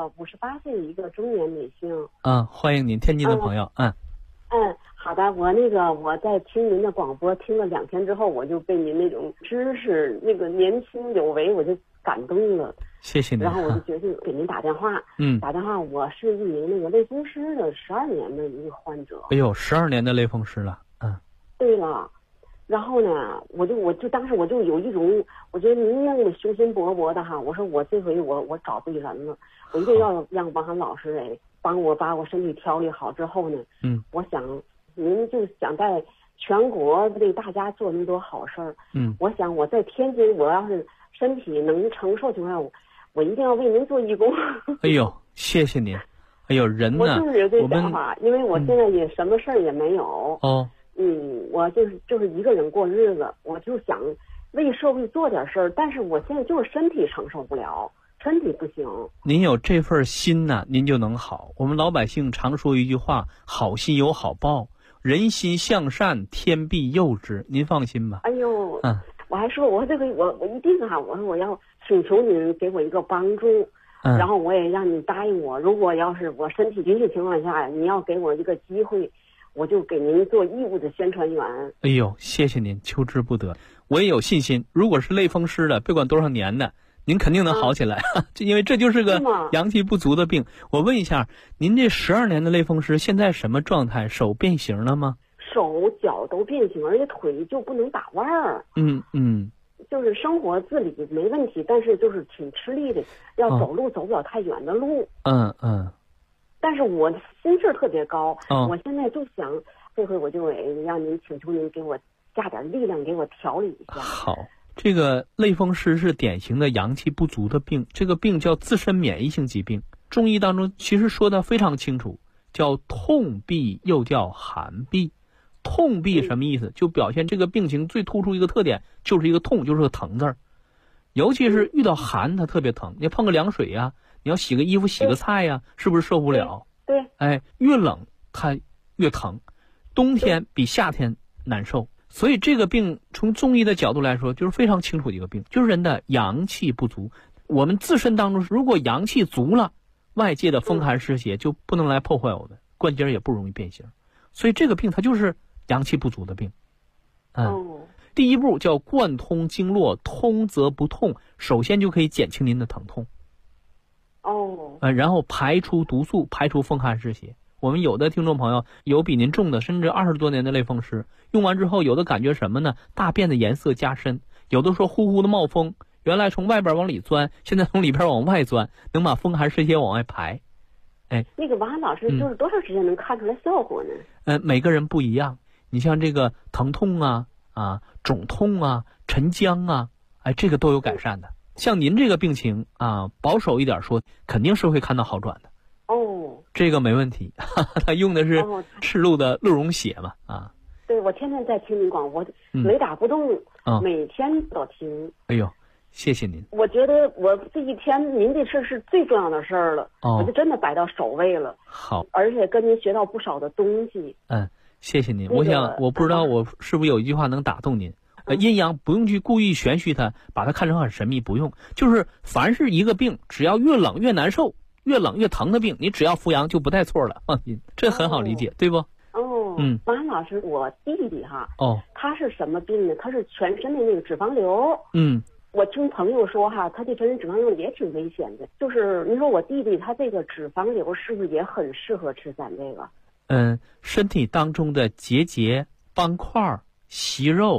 58岁的一个中年女性。 欢迎您，天津的朋友。 好的，我在听您的广播听了2天之后，我就被您那种知识年轻有为，我就感动了。 谢谢您。 然后我就决定给您打电话。打电话，我是一名类风湿的12年的一个患者。 哎呦，12年的类风湿了。 对了。然后呢，我当时我就有一种，我觉得您那么雄心勃勃的哈，我说我这回我找对人了，我一定要让王涵老师帮我把我身体调理好之后呢，我想您就想在全国为大家做那么多好事儿，我想我在天津，我要是身体能承受情况下，我一定要为您做义工。 哎呦，谢谢您。哎呦，人呢？ 我就是有这想法，因为我现在也什么事儿也没有。我就是一个人过日子，我就想为社会做点事儿，但是我现在就是身体承受不了，身体不行。 您有这份心呢，您就能好。我们老百姓常说一句话，好心有好报，人心向善，天必佑之。您放心吧。 哎呦，我还说我这个我一定我说我要请求您给我一个帮助，然后我也让你答应我，如果要是我身体允许情况下，你要给我一个机会，我就给您做义务的宣传员。 哎呦，谢谢您，求之不得。我也有信心，如果是类风湿的，别管多少年的，您肯定能好起来。因为这就是个阳气不足的病。我问一下，您这12年的类风湿现在什么状态？手变形了吗？ 手脚都变形，而且腿就不能打腕儿。就是生活自理没问题，但是就是挺吃力的，要走路走不了太远的路。但是我心气儿特别高，我现在就想这回我就让您请求您给我加点力量，给我调理一下。 好，这个类风湿是典型的阳气不足的病，这个病叫自身免疫性疾病。中医当中其实说的非常清楚，叫痛痹又叫寒痹。痛痹什么意思？就表现这个病情最突出一个特点，就是一个痛，就是个疼字儿。尤其是遇到寒，它特别疼。你碰个凉水呀，你要洗个衣服、洗个菜呀，是不是受不了？ 对。 越冷它越疼，冬天比夏天难受。所以这个病从中医的角度来说，就是非常清楚的一个病，就是人的阳气不足。我们自身当中如果阳气足了，外界的风寒湿邪就不能来破坏我们，关节也不容易变形。所以这个病它就是阳气不足的病。第一步叫贯通经络，通则不痛，首先就可以减轻您的疼痛。然后排出毒素，排除风寒湿邪。我们有的听众朋友有比您重的，甚至20多年的类风湿，用完之后有的感觉什么呢？大便的颜色加深，有的说呼呼的冒风，原来从外边往里钻，现在从里边往外钻，能把风寒湿邪往外排。 那个王涵老师就是多长时间能看出来效果呢？每个人不一样。你像这个疼痛肿痛沉僵这个都有改善的。像您这个病情保守一点说，肯定是会看到好转的。这个没问题。他用的是赤鹿的鹿茸血嘛。 对，我天天在听您广播，雷打不动，每天都听。 哎呦，谢谢您。 我觉得我这一天您这事是最重要的事儿了，我就真的摆到首位了。 好， 而且跟您学到不少的东西。 谢谢您。我不知道我是不是有一句话能打动您。阴阳不用去故意玄虚它，把它看成很神秘，不用。就是凡是一个病，只要越冷越难受，越冷越疼的病，你只要扶阳就不带错了，放心，这很好理解，对不？ 王涵老师，我弟弟他是什么病呢？他是全身的那个脂肪瘤。我听朋友说他这全身脂肪瘤也挺危险的。就是你说我弟弟他这个脂肪瘤是不是也很适合吃咱这个？ 身体当中的结节、斑块、息肉，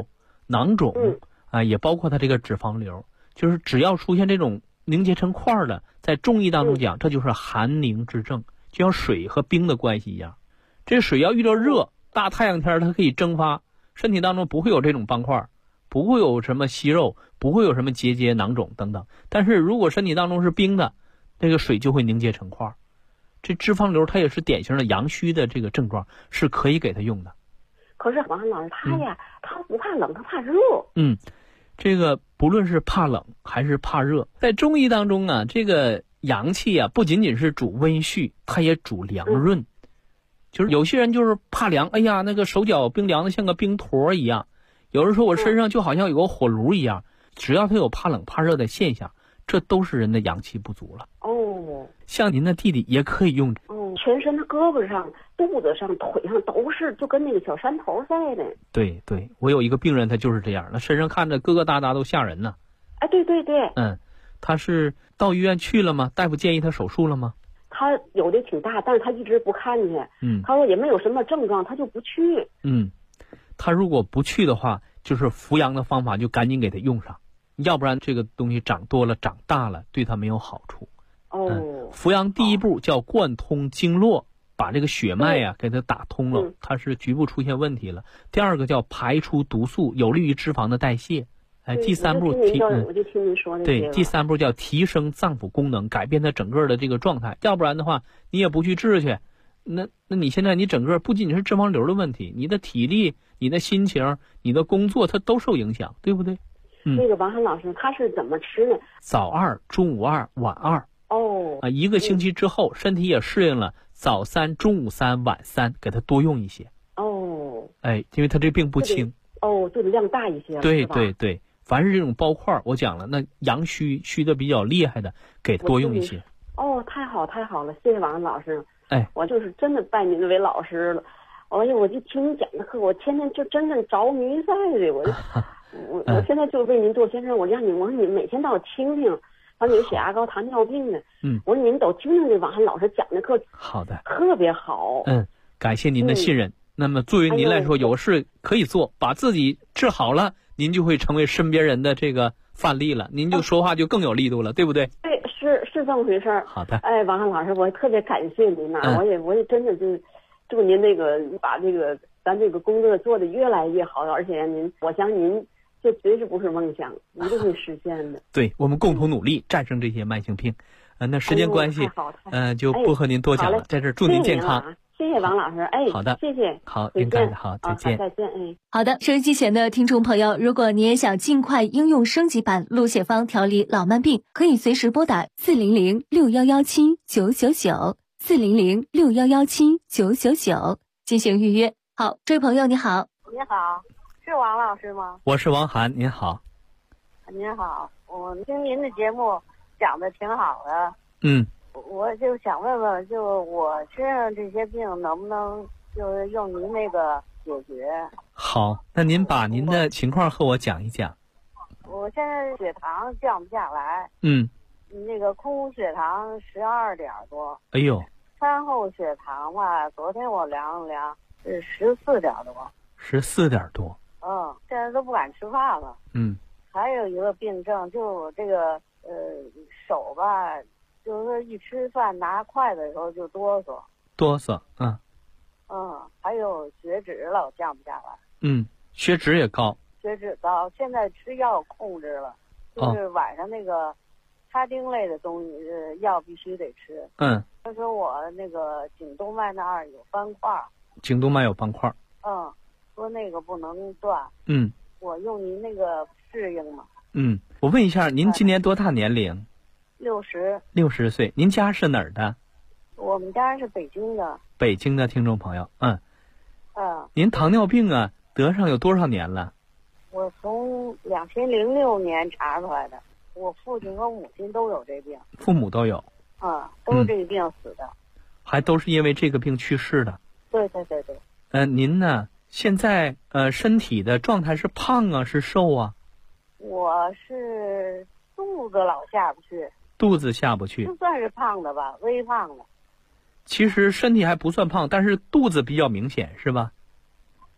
囊肿也包括它这个脂肪瘤，就是只要出现这种凝结成块的，在中医当中讲，这就是寒凝之症，就像水和冰的关系一样。这水要遇到热，大太阳天它可以蒸发，身体当中不会有这种斑块，不会有什么息肉，不会有什么结节、囊肿等等。但是如果身体当中是冰的，这个水就会凝结成块。这脂肪瘤它也是典型的阳虚的这个症状，是可以给它用的。 可是王老师他呀，他不怕冷，他怕热。 这个不论是怕冷还是怕热，在中医当中啊，这个阳气啊，不仅仅是主温煦，它也主凉润。就是有些人就是怕凉，哎呀，那个手脚冰凉的像个冰坨一样。有人说我身上就好像有个火炉一样。只要他有怕冷怕热的现象，这都是人的阳气不足了。像您的弟弟也可以用。 全身的胳膊上、肚子上、腿上都是，就跟那个小山头似的。 对，我有一个病人，他就是这样，那身上看着疙疙瘩瘩都吓人呢。 对。 他是到医院去了吗？大夫建议他手术了吗？ 他有的挺大，但是他一直不看去。他说也没有什么症状，他就不去。 他如果不去的话，就是扶阳的方法就赶紧给他用上，要不然这个东西长多了、长大了，对他没有好处。扶阳第一步叫贯通经络，把这个血脉给它打通了，它是局部出现问题了。第二个叫排出毒素，有利于脂肪的代谢。第三步我就听您说的。 对，第三步叫提升脏腑功能，改变它整个的这个状态。要不然的话，你也不去治去，那你现在你整个不仅仅是脂肪瘤的问题，你的体力、你的心情、你的工作，它都受影响，对不对？ 那个王涵老师他是怎么吃呢？ 早2、中午2、晚2。1个星期之后，身体也适应了，早3、中午3、晚3，给他多用一些。因为他这病不轻。 对，量大一些。 对，凡是这种包块，我讲了，那阳虚的比较厉害的，给多用一些。 太好了，谢谢王老师。我就是真的拜您为老师了。我就听你讲的课，我天天就真正着迷在的。我现在就为您做先生，我说你每天都要听听。你有血压高、糖尿病的，我说您都听听这王涵老师讲的课， 好的， 特别好。 感谢您的信任。那么作为您来说，有事可以做，把自己治好了，您就会成为身边人的这个范例了，您就说话就更有力度了，对不对？ 对，是这么回事儿。 好的。 王涵老师，我特别感谢您呐，我也真的就祝您那个把这个咱这个工作做得越来越好，而且我相信您。这绝对不是梦想，一定会实现的。 对，我们共同努力战胜这些慢性病。那时间关系，就不和您多讲了。在这祝您健康。 谢谢王老师。好的，谢谢。 好，应该的。好，再见。 再见。 好的，收音机前的听众朋友，如果你也想尽快应用升级版鹿血方调理老慢病，可以随时拨打400-6117-999，400-6117-999进行预约。好，这位朋友你好。 你好。是王老师吗？ 我是王涵，您好。 您好，我听您的节目讲的挺好的。我就想问问，就我身上这些病能不能就是用您那个解决？ 好，那您把您的情况和我讲一讲。 我现在血糖降不下来。那个空血糖12点多。 哎呦。 餐后血糖吧，昨天我量了量是14点多。 14点多。 现在都不敢吃饭了。还有一个病症，就我这个手吧，就是说一吃饭拿筷子的时候就哆嗦。还有血脂老降不下来。 血脂也高。 血脂高，现在吃药控制了，就是晚上那个他汀类的东西药必须得吃。他说我那个颈动脉那儿有斑块。 颈动脉有斑块。 说那个不能断。我用您那个适应吗？ 我问一下，您今年多大年龄？60岁。您家是哪儿的？ 我们家是北京的。 北京的听众朋友。您糖尿病得上有多少年了？ 我从2006年查出来的。我父亲和母亲都有这病。 父母都有。 都是这个病死的。 还都是因为这个病去世的。 对。 您呢？现在身体的状态是胖啊，是瘦啊？ 我是肚子老下不去。 肚子下不去。 不算是胖的吧，微胖的。 其实身体还不算胖，但是肚子比较明显，是吧？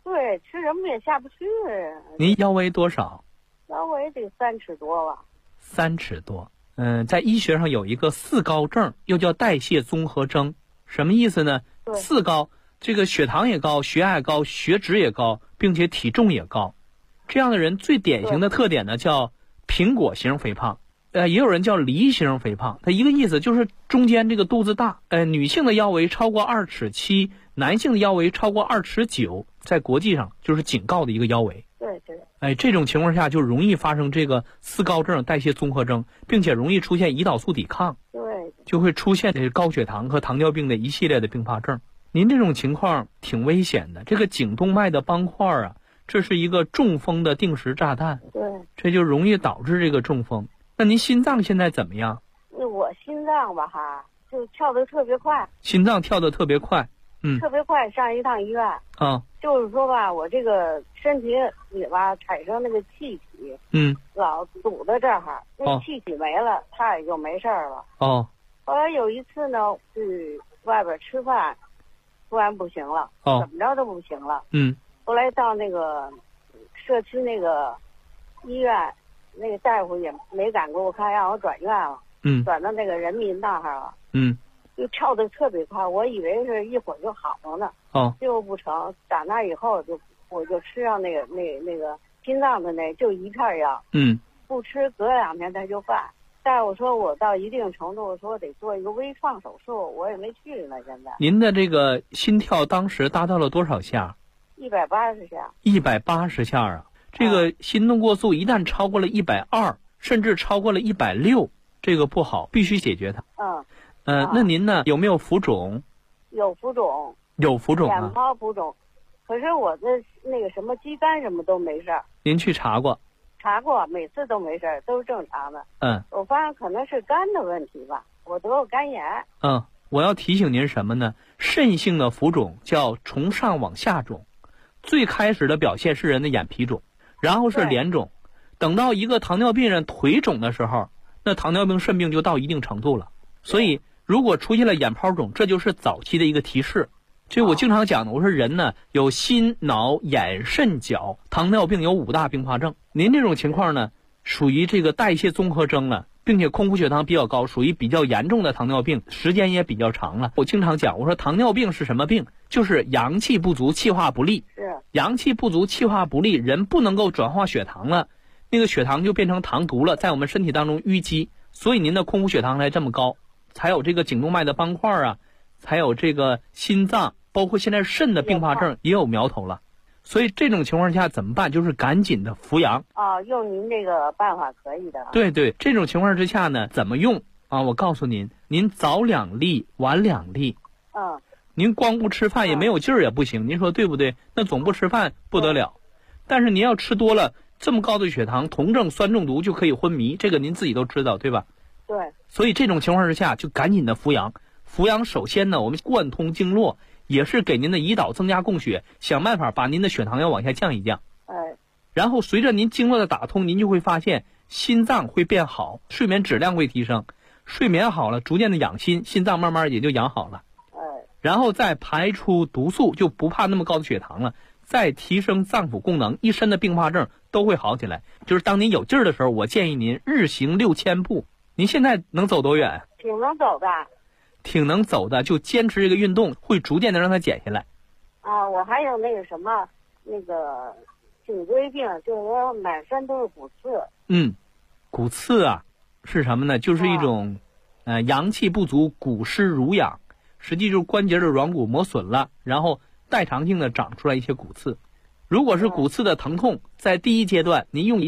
对，吃什么也下不去。 您腰围多少？ 腰围得3尺多吧。 3尺多。在医学上有一个4高症，又叫代谢综合征，什么意思呢？4高，这个血糖也高，血压也高，血脂也高，并且体重也高。这样的人最典型的特点呢，叫苹果型肥胖。也有人叫梨形肥胖，它一个意思就是中间这个肚子大。女性的腰围超过2尺7，男性的腰围超过2尺9，在国际上就是警告的一个腰围。 对。 这种情况下就容易发生这个4高症、代谢综合征，并且容易出现胰岛素抵抗。 对。 就会出现高血糖和糖尿病的一系列的并发症。您这种情况挺危险的，这个颈动脉的斑块啊，这是一个中风的定时炸弹。 对。 这就容易导致这个中风。那您心脏现在怎么样？ 我心脏吧就跳得特别快。 心脏跳得特别快。 特别快，上一趟医院。就是说吧，我这个身体里吧产生那个气体，老堵在这儿，那气体没了，它也就没事了。后来有一次呢，去外边吃饭，突然不行了，怎么着都不行了。后来到那个社区那个医院，那个大夫也没敢给我看，让我转院了。转到那个人民那儿了。就跳得特别快，我以为是一会儿就好了呢。结果不成，打那以后我就吃上那个心脏的就一片药。不吃隔2天它就犯。但是我说我到一定程度，我说得做一个微创手术，我也没去呢。现在您的这个心跳当时达到了多少下 ？180下。 180下啊！这个心动过速一旦超过了120，甚至超过了160，这个不好，必须解决它。那您呢？有没有浮肿？ 有浮肿。 有浮肿啊？ 眼泡浮肿，可是我的那个什么肌酐什么都没事儿。 您去查过？ 查过，每次都没事儿，都是正常的。我发现可能是肝的问题吧，我得过肝炎。 我要提醒您什么呢？肾性的浮肿叫从上往下肿，最开始的表现是人的眼皮肿，然后是脸肿，等到一个糖尿病人腿肿的时候，那糖尿病肾病就到一定程度了。所以如果出现了眼泡肿，这就是早期的一个提示。就我经常讲的，我说人呢有心脑眼肾脚，糖尿病有5大并发症。您这种情况呢属于这个代谢综合征了，并且空腹血糖比较高，属于比较严重的糖尿病，时间也比较长了。我经常讲，我说糖尿病是什么病？就是阳气不足，气化不利。阳气不足，气化不利，人不能够转化血糖了，那个血糖就变成糖毒了，在我们身体当中淤积，所以您的空腹血糖才这么高，才有这个颈动脉的斑块啊，才有这个心脏，包括现在肾的并发症也有苗头了。所以这种情况下怎么办？就是赶紧的服阳。 用您这个办法可以的。 对对，这种情况之下呢，怎么用啊？我告诉您，您早2粒，晚2粒。您光不吃饭也没有劲儿也不行，您说对不对？那总不吃饭不得了。但是您要吃多了，这么高的血糖，酮症酸中毒就可以昏迷，这个您自己都知道，对吧？ 对。 所以这种情况之下，就赶紧的服阳。服阳首先呢，我们贯通经络，也是给您的胰岛增加供血，想办法把您的血糖要往下降一降。然后随着您经络的打通，您就会发现心脏会变好，睡眠质量会提升，睡眠好了，逐渐的养心，心脏慢慢也就养好了。然后再排出毒素，就不怕那么高的血糖了，再提升脏腑功能，一身的并发症都会好起来。就是当您有劲儿的时候，我建议您日行6000步。您现在能走多远？ 挺能走的。 挺能走的，就坚持这个运动，会逐渐的让它减下来。 我还有那个什么，那个颈椎病，就是说满身都是骨刺。 骨刺啊，是什么呢？就是一种，阳气不足，骨湿濡养，实际就是关节的软骨磨损了，然后代偿性的长出来一些骨刺。如果是骨刺的疼痛，在第一阶段，您用